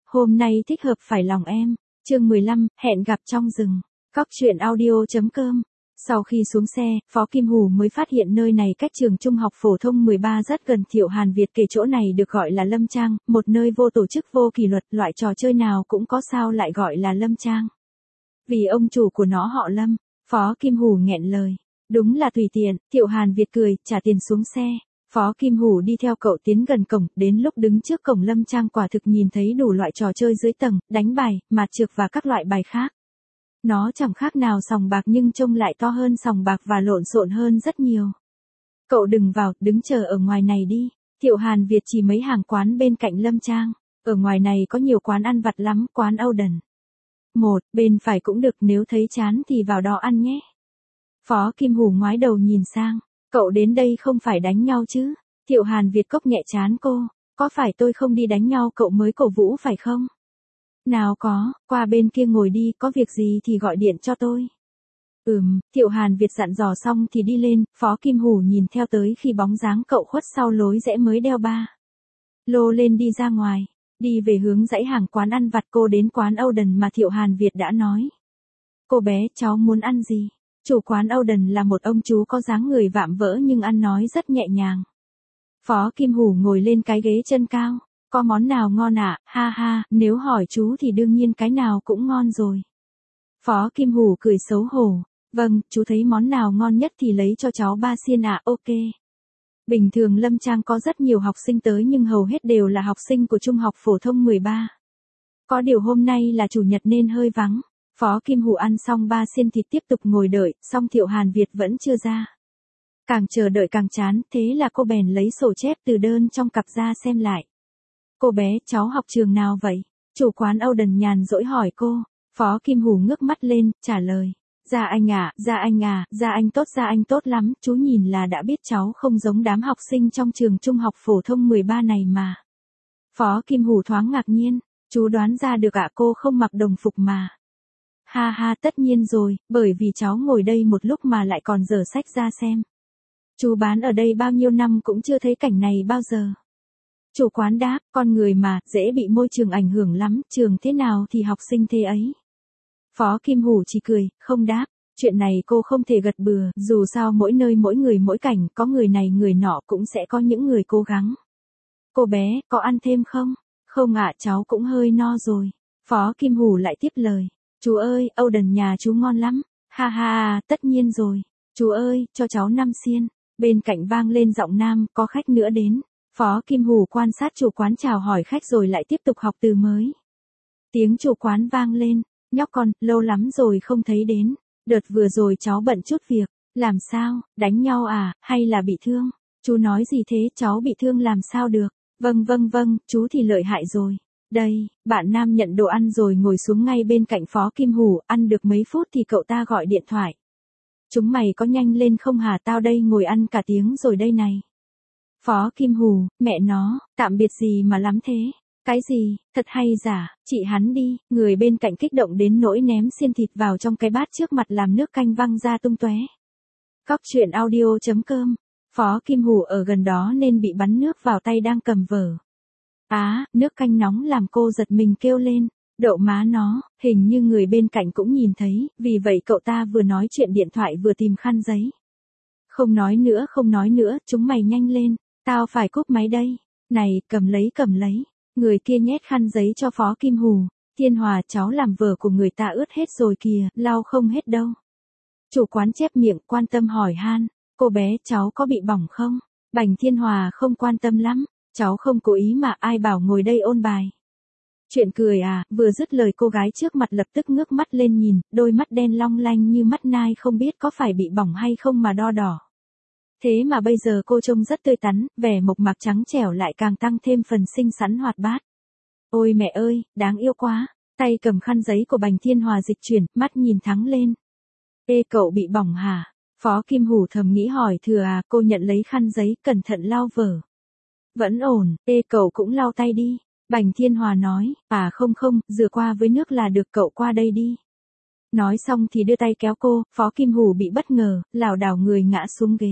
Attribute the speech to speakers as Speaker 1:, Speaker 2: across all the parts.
Speaker 1: Hôm nay thích hợp phải lòng em. Chương 15, hẹn gặp trong rừng. Cóc truyện audio.com. Sau khi xuống xe, Phó Kim Hù mới phát hiện nơi này cách trường trung học phổ thông 13 rất gần. Thiệu Hàn Việt kể chỗ này được gọi là Lâm Trang, một nơi vô tổ chức vô kỷ luật, loại trò chơi nào cũng có sao lại gọi là Lâm Trang. Vì ông chủ của nó họ Lâm. Phó Kim Hù nghẹn lời. Đúng là tùy tiện. Thiệu Hàn Việt cười, trả tiền xuống xe. Phó Kim Hù đi theo cậu tiến gần cổng, đến lúc đứng trước cổng Lâm Trang quả thực nhìn thấy đủ loại trò chơi dưới tầng, đánh bài, mạt trược và các loại bài khác. Nó chẳng khác nào sòng bạc nhưng trông lại to hơn sòng bạc và lộn xộn hơn rất nhiều. Cậu đừng vào, đứng chờ ở ngoài này đi. Thiệu Hàn Việt chỉ mấy hàng quán bên cạnh Lâm Trang. Ở ngoài này có nhiều quán ăn vặt lắm, quán Âu Đần. Một, bên phải cũng được, nếu thấy chán thì vào đó ăn nhé. Phó Kim Hù ngoái đầu nhìn sang. Cậu đến đây không phải đánh nhau chứ? Thiệu Hàn Việt cốc nhẹ trán cô. Có phải tôi không đi đánh nhau cậu mới cổ vũ phải không? Nào có, qua bên kia ngồi đi, có việc gì thì gọi điện cho tôi. Thiệu Hàn Việt dặn dò xong thì đi lên, Phó Kim Hù nhìn theo tới khi bóng dáng cậu khuất sau lối rẽ mới đeo ba lô lên đi ra ngoài. Đi về hướng dãy hàng quán ăn vặt cô đến quán Âu Đần mà Thiệu Hàn Việt đã nói. Cô bé, cháu muốn ăn gì? Chủ quán Âu-Đần là một ông chú có dáng người vạm vỡ nhưng ăn nói rất nhẹ nhàng. Phó Kim Hù ngồi lên cái ghế chân cao. Có món nào ngon ạ? Ha ha, nếu hỏi chú thì đương nhiên cái nào cũng ngon rồi. Phó Kim Hù cười xấu hổ. Vâng, chú thấy món nào ngon nhất thì lấy cho cháu 3 xiên ạ, ok. Bình thường Lâm Trang có rất nhiều học sinh tới nhưng hầu hết đều là học sinh của trung học phổ thông 13. Có điều hôm nay là chủ nhật nên hơi vắng. Phó Kim Hù ăn xong 3 xiên thịt tiếp tục ngồi đợi, xong Thiệu Hàn Việt vẫn chưa ra. Càng chờ đợi càng chán, thế là cô bèn lấy sổ chép từ đơn trong cặp ra xem lại. Cô bé, cháu học trường nào vậy? Chủ quán Âu-Đần nhàn dỗi hỏi cô. Phó Kim Hù ngước mắt lên, trả lời. Dạ anh à, dạ anh tốt lắm, chú nhìn là đã biết cháu không giống đám học sinh trong trường trung học phổ thông 13 này mà. Phó Kim Hù thoáng ngạc nhiên, chú đoán ra được ạ, cô không mặc đồng phục mà. Ha ha, tất nhiên rồi, bởi vì cháu ngồi đây một lúc mà lại còn dở sách ra xem. Chú bán ở đây bao nhiêu năm cũng chưa thấy cảnh này bao giờ. Chủ quán đáp, con người mà, dễ bị môi trường ảnh hưởng lắm, trường thế nào thì học sinh thế ấy. Phó Kim Hù chỉ cười, không đáp, chuyện này cô không thể gật bừa, dù sao mỗi nơi mỗi người mỗi cảnh, có người này người nọ cũng sẽ có những người cố gắng. Cô bé, có ăn thêm không? Không ạ, cháu cũng hơi no rồi. Phó Kim Hù lại tiếp lời. Chú ơi, Âu-Đần nhà chú ngon lắm. Ha ha, tất nhiên rồi. Chú ơi, cho cháu 5 xiên. Bên cạnh vang lên giọng nam, có khách nữa đến. Phó Kim Hù quan sát chủ quán chào hỏi khách rồi lại tiếp tục học từ mới. Tiếng chủ quán vang lên. Nhóc con, lâu lắm rồi không thấy đến. Đợt vừa rồi cháu bận chút việc. Làm sao, đánh nhau à, hay là bị thương? Chú nói gì thế, cháu bị thương làm sao được? Vâng, chú thì lợi hại rồi. Đây, bạn nam nhận đồ ăn rồi ngồi xuống ngay bên cạnh Phó Kim Hù, ăn được mấy phút thì cậu ta gọi điện thoại. Chúng mày có nhanh lên không hả, tao đây ngồi ăn cả tiếng rồi đây này. Phó Kim Hù, mẹ nó, tạm biệt gì mà lắm thế? Cái gì, thật hay giả, chị hắn đi, người bên cạnh kích động đến nỗi ném xiên thịt vào trong cái bát trước mặt làm nước canh văng ra tung tóe. Cóc truyện audio.com. Phó Kim Hù ở gần đó nên bị bắn nước vào tay đang cầm vở. Nước canh nóng làm cô giật mình kêu lên, đậu má nó, hình như người bên cạnh cũng nhìn thấy, vì vậy cậu ta vừa nói chuyện điện thoại vừa tìm khăn giấy. Không nói nữa, chúng mày nhanh lên, tao phải cúp máy đây. Này, cầm lấy. Người kia nhét khăn giấy cho Phó Kim Hù. Thiên Hòa, cháu làm vở của người ta ướt hết rồi kìa, lau không hết đâu. Chủ quán chép miệng quan tâm hỏi han, cô bé, cháu có bị bỏng không? Bành Thiên Hòa không quan tâm lắm. Cháu không cố ý mà, ai bảo ngồi đây ôn bài. Chuyện cười à, vừa dứt lời cô gái trước mặt lập tức ngước mắt lên nhìn, đôi mắt đen long lanh như mắt nai không biết có phải bị bỏng hay không mà đo đỏ. Thế mà bây giờ cô trông rất tươi tắn, vẻ mộc mạc trắng trẻo lại càng tăng thêm phần xinh xắn hoạt bát. Ôi mẹ ơi, đáng yêu quá, tay cầm khăn giấy của Bành Thiên Hòa dịch chuyển, mắt nhìn thắng lên. Ê cậu bị bỏng hả? Phó Kim Hù thầm nghĩ hỏi thừa à, cô nhận lấy khăn giấy, cẩn thận lau vở. Vẫn ổn, cậu cũng lau tay đi. Bành Thiên Hòa nói, không, rửa qua với nước là được, cậu qua đây đi. Nói xong thì đưa tay kéo cô, Phó Kim Hù bị bất ngờ, lảo đảo người ngã xuống ghế.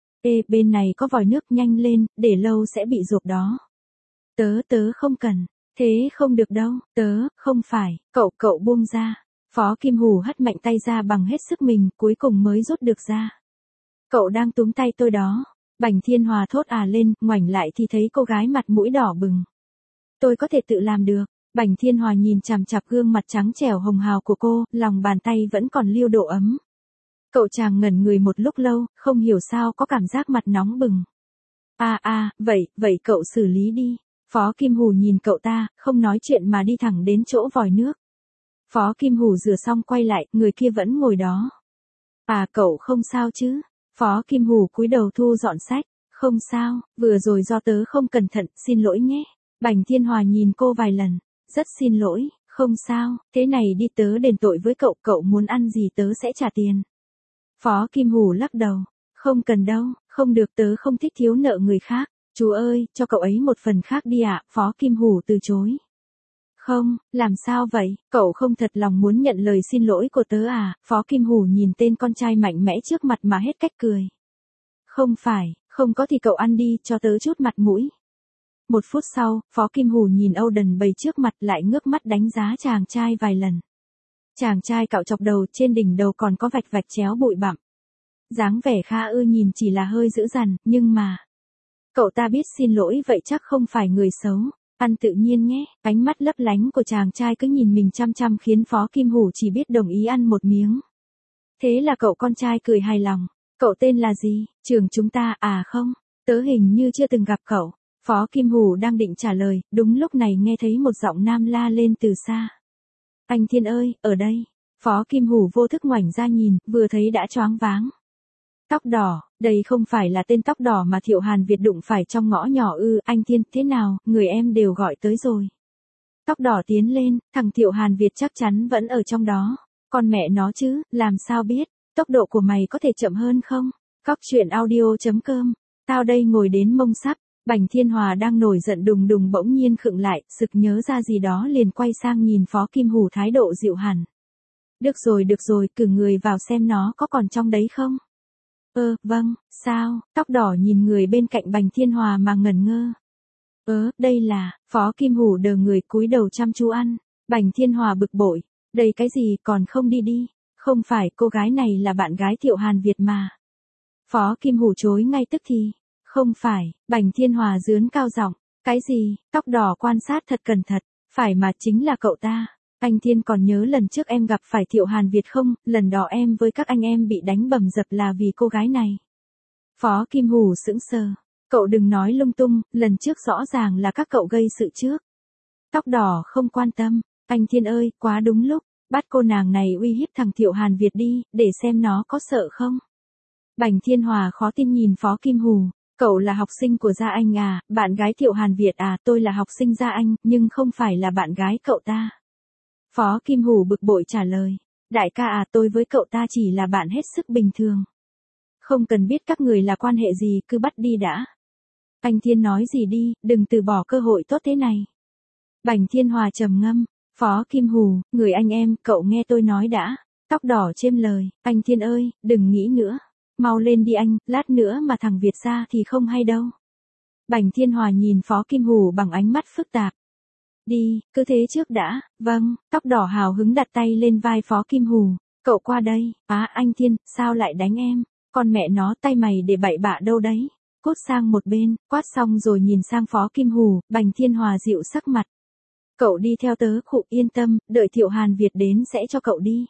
Speaker 1: Bên này có vòi nước, nhanh lên, để lâu sẽ bị rộp đó. Tớ không cần. Thế không được đâu, không phải, cậu buông ra. Phó Kim Hù hất mạnh tay ra bằng hết sức mình, cuối cùng mới rút được ra. Cậu đang túm tay tôi đó. Bành Thiên Hòa thốt lên, ngoảnh lại thì thấy cô gái mặt mũi đỏ bừng. Tôi có thể tự làm được. Bành Thiên Hòa nhìn chằm chằm gương mặt trắng trẻo hồng hào của cô, lòng bàn tay vẫn còn lưu độ ấm. Cậu chàng ngẩn người một lúc lâu, không hiểu sao có cảm giác mặt nóng bừng. Vậy cậu xử lý đi. Phó Kim Hù nhìn cậu ta, không nói chuyện mà đi thẳng đến chỗ vòi nước. Phó Kim Hù rửa xong quay lại, người kia vẫn ngồi đó. Cậu không sao chứ? Phó Kim Hù cúi đầu thu dọn sách. Không sao, vừa rồi do tớ không cẩn thận, xin lỗi nhé. Bành Thiên Hòa nhìn cô vài lần. Rất xin lỗi, không sao, thế này đi tớ đền tội với cậu muốn ăn gì tớ sẽ trả tiền. Phó Kim Hù lắc đầu. Không cần đâu, không được tớ không thích thiếu nợ người khác. Chú ơi, cho cậu ấy một phần khác đi ạ. Phó Kim Hù từ chối. Không, làm sao vậy, cậu không thật lòng muốn nhận lời xin lỗi của tớ à? Phó Kim Hù nhìn tên con trai mạnh mẽ trước mặt mà hết cách cười. Không phải, không có thì cậu ăn đi, cho tớ chút mặt mũi. Một phút sau, Phó Kim Hù nhìn Âu Đần bầy trước mặt lại ngước mắt đánh giá chàng trai vài lần. Chàng trai cạo chọc đầu, trên đỉnh đầu còn có vạch vạch chéo bụi bặm. Dáng vẻ khá nhìn chỉ là hơi dữ dằn, nhưng mà... Cậu ta biết xin lỗi vậy chắc không phải người xấu. Ăn tự nhiên nhé, ánh mắt lấp lánh của chàng trai cứ nhìn mình chăm chăm khiến Phó Kim Hù chỉ biết đồng ý ăn một miếng. Thế là cậu con trai cười hài lòng. Cậu tên là gì? Trường chúng ta không, tớ hình như chưa từng gặp cậu. Phó Kim Hù đang định trả lời, đúng lúc này nghe thấy một giọng nam la lên từ xa. Anh Thiên ơi, ở đây. Phó Kim Hù vô thức ngoảnh ra nhìn, vừa thấy đã choáng váng. Tóc đỏ, đây không phải là tên tóc đỏ mà Thiệu Hàn Việt đụng phải trong ngõ nhỏ ư? Anh Thiên, thế nào, người em đều gọi tới rồi. Tóc đỏ tiến lên, thằng Thiệu Hàn Việt chắc chắn vẫn ở trong đó. Con mẹ nó chứ, làm sao biết, tốc độ của mày có thể chậm hơn không? Cóc truyện audio.com, tao đây ngồi đến mông sắp. Bành Thiên Hòa đang nổi giận đùng đùng bỗng nhiên khựng lại, sực nhớ ra gì đó liền quay sang nhìn Phó Kim Hù thái độ dịu hẳn. Được rồi, cử người vào xem nó có còn trong đấy không? Vâng, sao? Tóc đỏ nhìn người bên cạnh Bành Thiên Hòa mà ngẩn ngơ. Đây là... Phó Kim Hù đờ người cúi đầu chăm chú ăn. Bành Thiên Hòa bực bội. Đây cái gì còn không đi. Không phải, cô gái này là bạn gái Thiệu Hàn Việt mà. Phó Kim Hù chối ngay tức thì. Không phải, Bành Thiên Hòa giớn cao giọng. Cái gì? Tóc đỏ quan sát thật cẩn thận. Phải mà, chính là cậu ta. Anh Thiên còn nhớ lần trước em gặp phải Thiệu Hàn Việt không? Lần đó em với các anh em bị đánh bầm dập là vì cô gái này. Phó Kim Hù sững sờ. Cậu đừng nói lung tung, lần trước rõ ràng là các cậu gây sự trước. Tóc đỏ không quan tâm. Anh Thiên ơi, quá đúng lúc. Bắt cô nàng này uy hiếp thằng Thiệu Hàn Việt đi, để xem nó có sợ không. Bành Thiên Hòa khó tin nhìn Phó Kim Hù. Cậu là học sinh của gia anh à? Bạn gái Thiệu Hàn Việt à? Tôi là học sinh gia anh, nhưng không phải là bạn gái cậu ta. Phó Kim Hù bực bội trả lời. Đại ca à, tôi với cậu ta chỉ là bạn hết sức bình thường. Không cần biết các người là quan hệ gì, cứ bắt đi đã. Anh Thiên nói gì đi, đừng từ bỏ cơ hội tốt thế này. Bành Thiên Hòa trầm ngâm. Phó Kim Hù, người anh em, cậu nghe tôi nói đã. Tóc đỏ chêm lời. Anh Thiên ơi, đừng nghĩ nữa. Mau lên đi anh, lát nữa mà thằng Việt ra thì không hay đâu. Bành Thiên Hòa nhìn Phó Kim Hù bằng ánh mắt phức tạp. Đi, cứ thế trước đã. Vâng, tóc đỏ hào hứng đặt tay lên vai Phó Kim Hù. Cậu qua đây. Anh Thiên, sao lại đánh em? Con mẹ nó, tay mày để bậy bạ đâu đấy? Cút sang một bên, quát xong rồi nhìn sang Phó Kim Hù. Bành Thiên Hòa dịu sắc mặt. Cậu đi theo tớ, khụ, yên tâm, đợi Thiệu Hàn Việt đến sẽ cho cậu đi.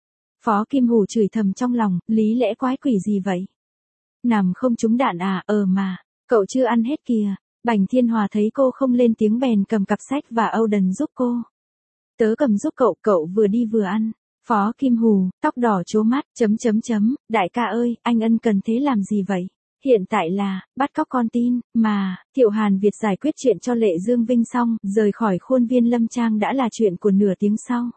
Speaker 1: Phó Kim Hù chửi thầm trong lòng, lý lẽ quái quỷ gì vậy? Nằm không trúng đạn à? Mà, cậu chưa ăn hết kìa. Bành Thiên Hòa thấy cô không lên tiếng bèn cầm cặp sách và Âu Đần giúp cô. Tớ cầm giúp cậu vừa đi vừa ăn. Phó Kim Hù, tóc đỏ trố mắt, đại ca ơi, anh ân cần thế làm gì vậy? Hiện tại là, bắt cóc con tin, mà, Thiệu Hàn Việt giải quyết chuyện cho Lệ Dương Vinh xong, rời khỏi khuôn viên Lâm Trang đã là chuyện của nửa tiếng sau.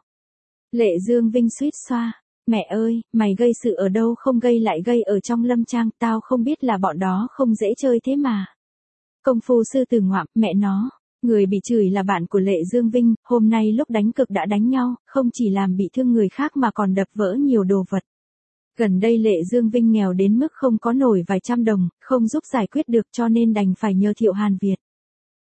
Speaker 1: Lệ Dương Vinh suýt xoa. Mẹ ơi, mày gây sự ở đâu không gây lại gây ở trong Lâm Trang, tao không biết là bọn đó không dễ chơi thế mà. Công phu sư tử ngoạm, mẹ nó. Người bị chửi là bạn của Lệ Dương Vinh, hôm nay lúc đánh cực đã đánh nhau, không chỉ làm bị thương người khác mà còn đập vỡ nhiều đồ vật. Gần đây Lệ Dương Vinh nghèo đến mức không có nổi vài trăm đồng, không giúp giải quyết được cho nên đành phải nhờ Thiệu Hàn Việt.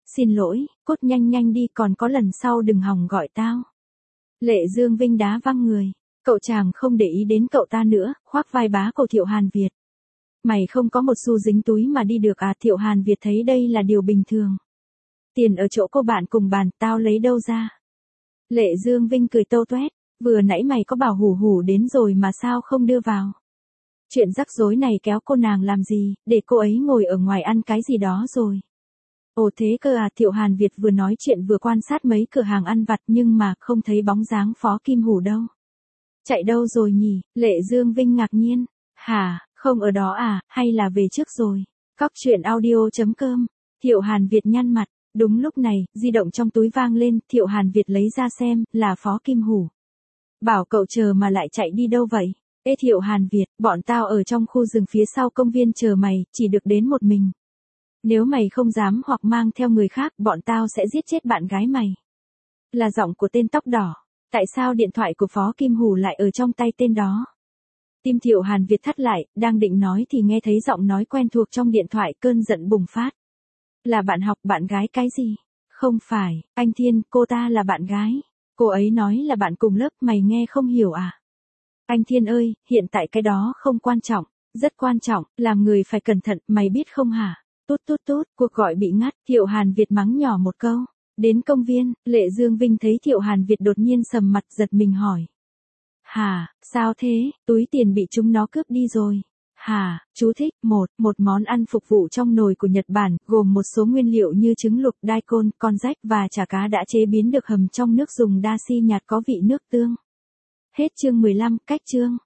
Speaker 1: Xin lỗi, cút nhanh nhanh đi, còn có lần sau đừng hòng gọi tao. Lệ Dương Vinh đá văng người. Cậu chàng không để ý đến cậu ta nữa, khoác vai bá cổ Thiệu Hàn Việt. Mày không có một xu dính túi mà đi được à? Thiệu Hàn Việt thấy đây là điều bình thường. Tiền ở chỗ cô bạn cùng bàn, tao lấy đâu ra? Lệ Dương Vinh cười tâu toét, vừa nãy mày có bảo hủ hủ đến rồi mà sao không đưa vào? Chuyện rắc rối này kéo cô nàng làm gì, để cô ấy ngồi ở ngoài ăn cái gì đó rồi. Ồ thế cơ à? Thiệu Hàn Việt vừa nói chuyện vừa quan sát mấy cửa hàng ăn vặt nhưng mà không thấy bóng dáng Phó Kim Hủ đâu. Chạy đâu rồi nhỉ? Lệ Dương Vinh ngạc nhiên. Hả, không ở đó à, hay là về trước rồi? Cóc truyện audio.com. Thiệu Hàn Việt nhăn mặt. Đúng lúc này, di động trong túi vang lên, Thiệu Hàn Việt lấy ra xem, là Phó Kim Hủ. Bảo cậu chờ mà lại chạy đi đâu vậy? Ê Thiệu Hàn Việt, bọn tao ở trong khu rừng phía sau công viên chờ mày, chỉ được đến một mình. Nếu mày không dám hoặc mang theo người khác, bọn tao sẽ giết chết bạn gái mày. Là giọng của tên tóc đỏ. Tại sao điện thoại của Phó Kim Hủ lại ở trong tay tên đó? Tim Thiệu Hàn Việt thắt lại, đang định nói thì nghe thấy giọng nói quen thuộc trong điện thoại, cơn giận bùng phát. Là bạn học, bạn gái cái gì? Không phải, anh Thiên, cô ta là bạn gái. Cô ấy nói là bạn cùng lớp, mày nghe không hiểu à? Anh Thiên ơi, hiện tại cái đó không quan trọng, rất quan trọng, làm người phải cẩn thận, mày biết không hả? Tút tút tút, cuộc gọi bị ngắt, Thiệu Hàn Việt mắng nhỏ một câu. Đến công viên, Lệ Dương Vinh thấy Thiệu Hàn Việt đột nhiên sầm mặt, giật mình hỏi. Hả, sao thế, túi tiền bị chúng nó cướp đi rồi. Hả, chú thích, một món ăn phục vụ trong nồi của Nhật Bản, gồm một số nguyên liệu như trứng luộc, daikon, con rách và chả cá đã chế biến được hầm trong nước dùng dashi nhạt có vị nước tương. Hết chương 15, cách chương.